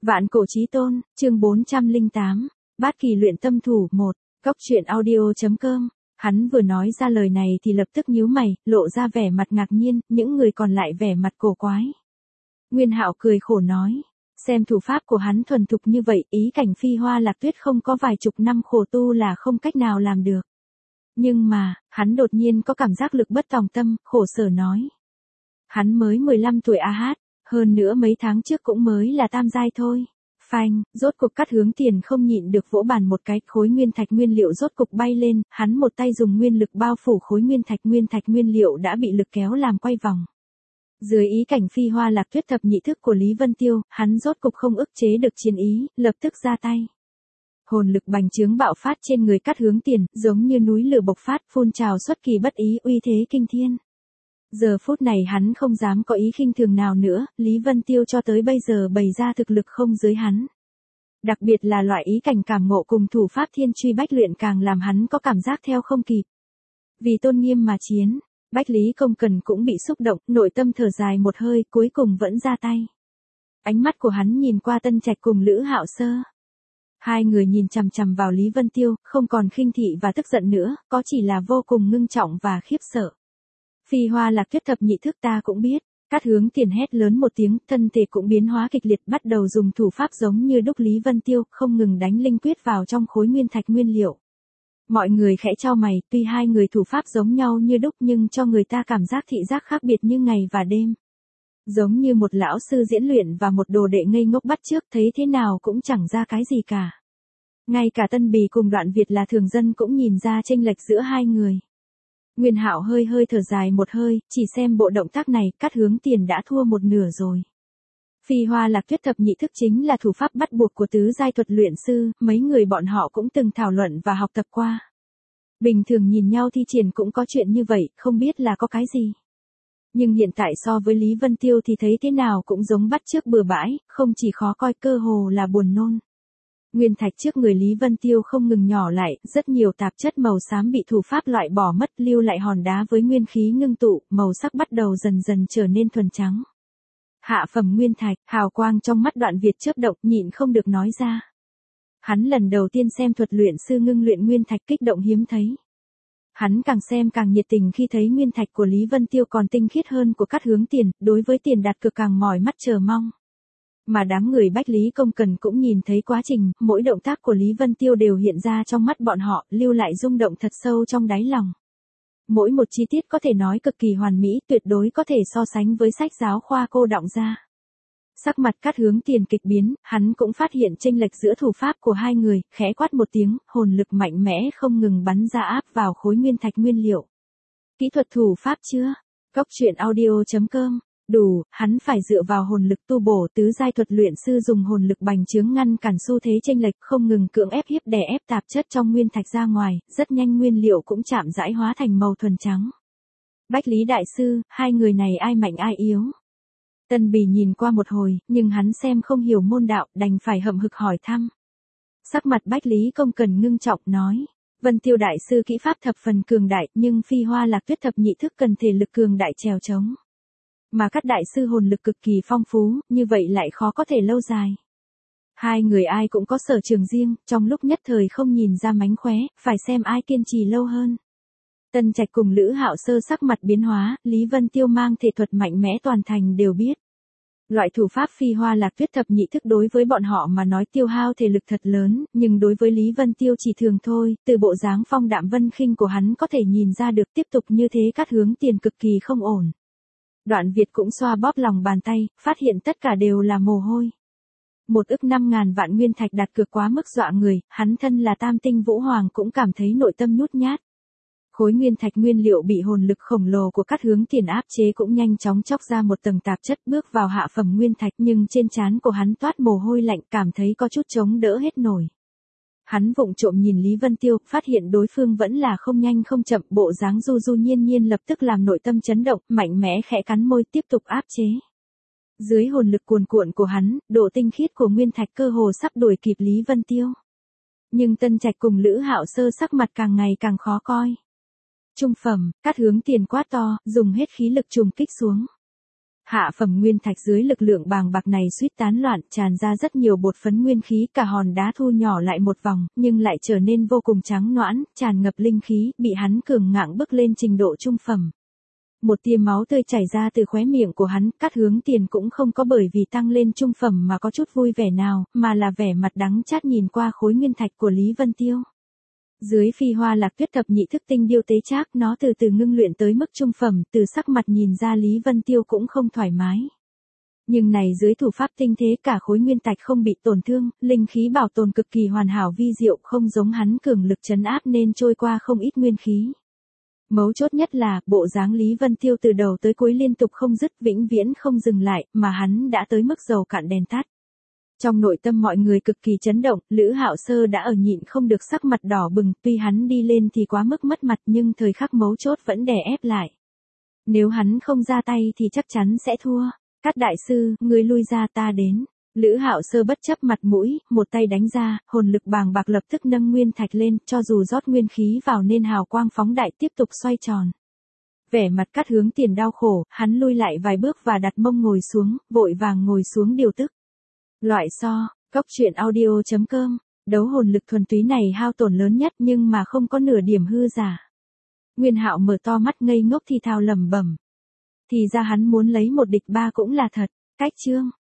Vạn cổ chí tôn, chương 408, Bát kỳ luyện tâm thủ 1, Cốc truyện audio.com. Hắn vừa nói ra lời này thì lập tức nhíu mày, lộ ra vẻ mặt ngạc nhiên, những người còn lại vẻ mặt cổ quái. Nguyên Hạo cười khổ nói, xem thủ pháp của hắn thuần thục như vậy, ý cảnh Phi Hoa Lạc Tuyết không có vài chục năm khổ tu là không cách nào làm được. Nhưng mà, hắn đột nhiên có cảm giác lực bất tòng tâm, khổ sở nói. Hắn mới 15 tuổi hát, hơn nữa mấy tháng trước cũng mới là tam giai thôi. Phanh, rốt cục Cát Hướng Tiền không nhịn được vỗ bàn một cái, khối nguyên thạch nguyên liệu rốt cục bay lên, hắn một tay dùng nguyên lực bao phủ khối nguyên thạch nguyên liệu đã bị lực kéo làm quay vòng. Dưới ý cảnh Phi Hoa Lạc Tuyết thập nhị thức của Lý Vân Tiêu, hắn rốt cục không ức chế được chiến ý, lập tức ra tay. Hồn lực bành trướng bạo phát trên người Cát Hướng Tiền, giống như núi lửa bộc phát, phun trào xuất kỳ bất ý, uy thế kinh thiên. Giờ phút này hắn không dám có ý khinh thường nào nữa, Lý Vân Tiêu cho tới bây giờ bày ra thực lực không dưới hắn. Đặc biệt là loại ý cảnh cảm ngộ cùng thủ pháp thiên truy bách luyện càng làm hắn có cảm giác theo không kịp. Vì tôn nghiêm mà chiến, Bách Lý Công Cần cũng bị xúc động, nội tâm thở dài một hơi, cuối cùng vẫn ra tay. Ánh mắt của hắn nhìn qua Tân Trạch cùng Lữ Hạo Sơ. Hai người nhìn chằm chằm vào Lý Vân Tiêu, không còn khinh thị và tức giận nữa, có chỉ là vô cùng ngưng trọng và khiếp sợ. Phi Hoa Lạc Tuyết thập nhị thức ta cũng biết, Cát Hướng Tiền hét lớn một tiếng, thân thể cũng biến hóa kịch liệt, bắt đầu dùng thủ pháp giống như đúc Lý Vân Tiêu, không ngừng đánh linh quyết vào trong khối nguyên thạch nguyên liệu. Mọi người khẽ chau mày, tuy hai người thủ pháp giống nhau như đúc nhưng cho người ta cảm giác thị giác khác biệt như ngày và đêm. Giống như một lão sư diễn luyện và một đồ đệ ngây ngốc bắt chước, thấy thế nào cũng chẳng ra cái gì cả. Ngay cả Tân Bì cùng Đoạn Việt là thường dân cũng nhìn ra chênh lệch giữa hai người. Nguyên Hạo hơi thở dài một hơi, chỉ xem bộ động tác này, Cát Hướng Tiền đã thua một nửa rồi. Phi Hoa Lạc Tuyết thập nhị thức chính là thủ pháp bắt buộc của tứ giai thuật luyện sư, mấy người bọn họ cũng từng thảo luận và học tập qua. Bình thường nhìn nhau thi triển cũng có chuyện như vậy, không biết là có cái gì. Nhưng hiện tại so với Lý Vân Tiêu thì thấy thế nào cũng giống bắt chước bừa bãi, không chỉ khó coi cơ hồ là buồn nôn. Nguyên thạch trước người Lý Vân Tiêu không ngừng nhỏ lại, rất nhiều tạp chất màu xám bị thủ pháp loại bỏ mất, lưu lại hòn đá với nguyên khí ngưng tụ, màu sắc bắt đầu dần dần trở nên thuần trắng. Hạ phẩm nguyên thạch, hào quang trong mắt Đoạn Việt chớp động, nhịn không được nói ra. Hắn lần đầu tiên xem thuật luyện sư ngưng luyện nguyên thạch, kích động hiếm thấy. Hắn càng xem càng nhiệt tình khi thấy nguyên thạch của Lý Vân Tiêu còn tinh khiết hơn của Cát Hướng Tiền, đối với tiền đạt cực càng mỏi mắt chờ mong. Mà đám người Bách Lý Công Cần cũng nhìn thấy quá trình, mỗi động tác của Lý Vân Tiêu đều hiện ra trong mắt bọn họ, lưu lại rung động thật sâu trong đáy lòng. Mỗi một chi tiết có thể nói cực kỳ hoàn mỹ, tuyệt đối có thể so sánh với sách giáo khoa cô đọng ra. Sắc mặt Cát Hướng Tiền kịch biến, hắn cũng phát hiện chênh lệch giữa thủ pháp của hai người, khẽ quát một tiếng, hồn lực mạnh mẽ không ngừng bắn ra áp vào khối nguyên thạch nguyên liệu. Kỹ thuật thủ pháp chưa? Cốc truyện audio.com. Đủ, hắn phải dựa vào hồn lực tu bổ, tứ giai thuật luyện sư dùng hồn lực bành trướng ngăn cản xu thế chênh lệch, không ngừng cưỡng ép hiếp đè ép tạp chất trong nguyên thạch ra ngoài, rất nhanh nguyên liệu cũng chạm rãi hóa thành màu thuần trắng. Bách Lý đại sư, hai người này ai mạnh ai yếu? Tân Bì nhìn qua một hồi, nhưng hắn xem không hiểu môn đạo, đành phải hậm hực hỏi thăm. Sắc mặt Bách Lý Công Cần ngưng trọng nói, Vân Tiêu đại sư kỹ pháp thập phần cường đại, nhưng Phi Hoa Lạc Tuyết thập nhị thức cần thể lực cường đại trèo trống. Mà các đại sư hồn lực cực kỳ phong phú, như vậy lại khó có thể lâu dài. Hai người ai cũng có sở trường riêng, trong lúc nhất thời không nhìn ra mánh khóe, phải xem ai kiên trì lâu hơn. Tân Trạch cùng Lữ Hạo Sơ sắc mặt biến hóa, Lý Vân Tiêu mang thể thuật mạnh mẽ toàn thành đều biết. Loại thủ pháp Phi Hoa Lạc Tuyết thập nhị thức đối với bọn họ mà nói tiêu hao thể lực thật lớn, nhưng đối với Lý Vân Tiêu chỉ thường thôi, từ bộ dáng phong đạm vân khinh của hắn có thể nhìn ra được tiếp tục như thế Cát Hướng Tiền cực kỳ không ổn. Đoạn Việt cũng xoa bóp lòng bàn tay, phát hiện tất cả đều là mồ hôi. 1.500.000 vạn nguyên thạch đặt cược quá mức dọa người, hắn thân là tam tinh vũ hoàng cũng cảm thấy nội tâm nhút nhát. Khối nguyên thạch nguyên liệu bị hồn lực khổng lồ của Cát Hướng Tiền áp chế cũng nhanh chóng chóc ra một tầng tạp chất, bước vào hạ phẩm nguyên thạch, nhưng trên trán của hắn toát mồ hôi lạnh, cảm thấy có chút chống đỡ hết nổi. Hắn vụng trộm nhìn Lý Vân Tiêu, phát hiện đối phương vẫn là không nhanh không chậm, bộ dáng du du nhiên nhiên lập tức làm nội tâm chấn động, mạnh mẽ khẽ cắn môi tiếp tục áp chế. Dưới hồn lực cuồn cuộn của hắn, độ tinh khiết của nguyên thạch cơ hồ sắp đuổi kịp Lý Vân Tiêu. Nhưng Tân Trạch cùng Lữ Hạo Sơ sắc mặt càng ngày càng khó coi. Trung phẩm, Cát Hướng Tiền quát to, dùng hết khí lực trùng kích xuống. Hạ phẩm nguyên thạch dưới lực lượng bàng bạc này suýt tán loạn, tràn ra rất nhiều bột phấn nguyên khí, cả hòn đá thu nhỏ lại một vòng, nhưng lại trở nên vô cùng trắng nõn, tràn ngập linh khí, bị hắn cường ngạng bước lên trình độ trung phẩm. Một tia máu tươi chảy ra từ khóe miệng của hắn, Cát Hướng Tiền cũng không có bởi vì tăng lên trung phẩm mà có chút vui vẻ nào, mà là vẻ mặt đắng chát nhìn qua khối nguyên thạch của Lý Vân Tiêu. Dưới phi hoa lạc tuyết thập nhị thức tinh điêu tế trác, nó từ từ ngưng luyện tới mức trung phẩm, từ sắc mặt nhìn ra Lý Vân Tiêu cũng không thoải mái. Nhưng này dưới thủ pháp tinh thế, cả khối nguyên thạch không bị tổn thương, linh khí bảo tồn cực kỳ hoàn hảo vi diệu, không giống hắn cường lực trấn áp nên trôi qua không ít nguyên khí. Mấu chốt nhất là, bộ dáng Lý Vân Tiêu từ đầu tới cuối liên tục không dứt, vĩnh viễn không dừng lại, mà hắn đã tới mức dầu cạn đèn tắt. Trong nội tâm mọi người cực kỳ chấn động, Lữ Hạo Sơ đã ở nhịn không được sắc mặt đỏ bừng, tuy hắn đi lên thì quá mức mất mặt nhưng thời khắc mấu chốt vẫn đè ép lại. Nếu hắn không ra tay thì chắc chắn sẽ thua. Cát đại sư, ngươi lui ra, ta đến. Lữ Hạo Sơ bất chấp mặt mũi, một tay đánh ra, hồn lực bàng bạc lập tức nâng nguyên thạch lên, cho dù rót nguyên khí vào nên hào quang phóng đại tiếp tục xoay tròn. Vẻ mặt Cát Hướng Tiền đau khổ, hắn lui lại vài bước và đặt mông ngồi xuống, vội vàng ngồi xuống điều tức. Loại so, góc truyện audio.com, đấu hồn lực thuần túy này hao tổn lớn nhất nhưng mà không có nửa điểm hư giả. Nguyên Hạo mở to mắt ngây ngốc thì thào lẩm bẩm. Thì ra hắn muốn lấy một địch ba cũng là thật. Cách chương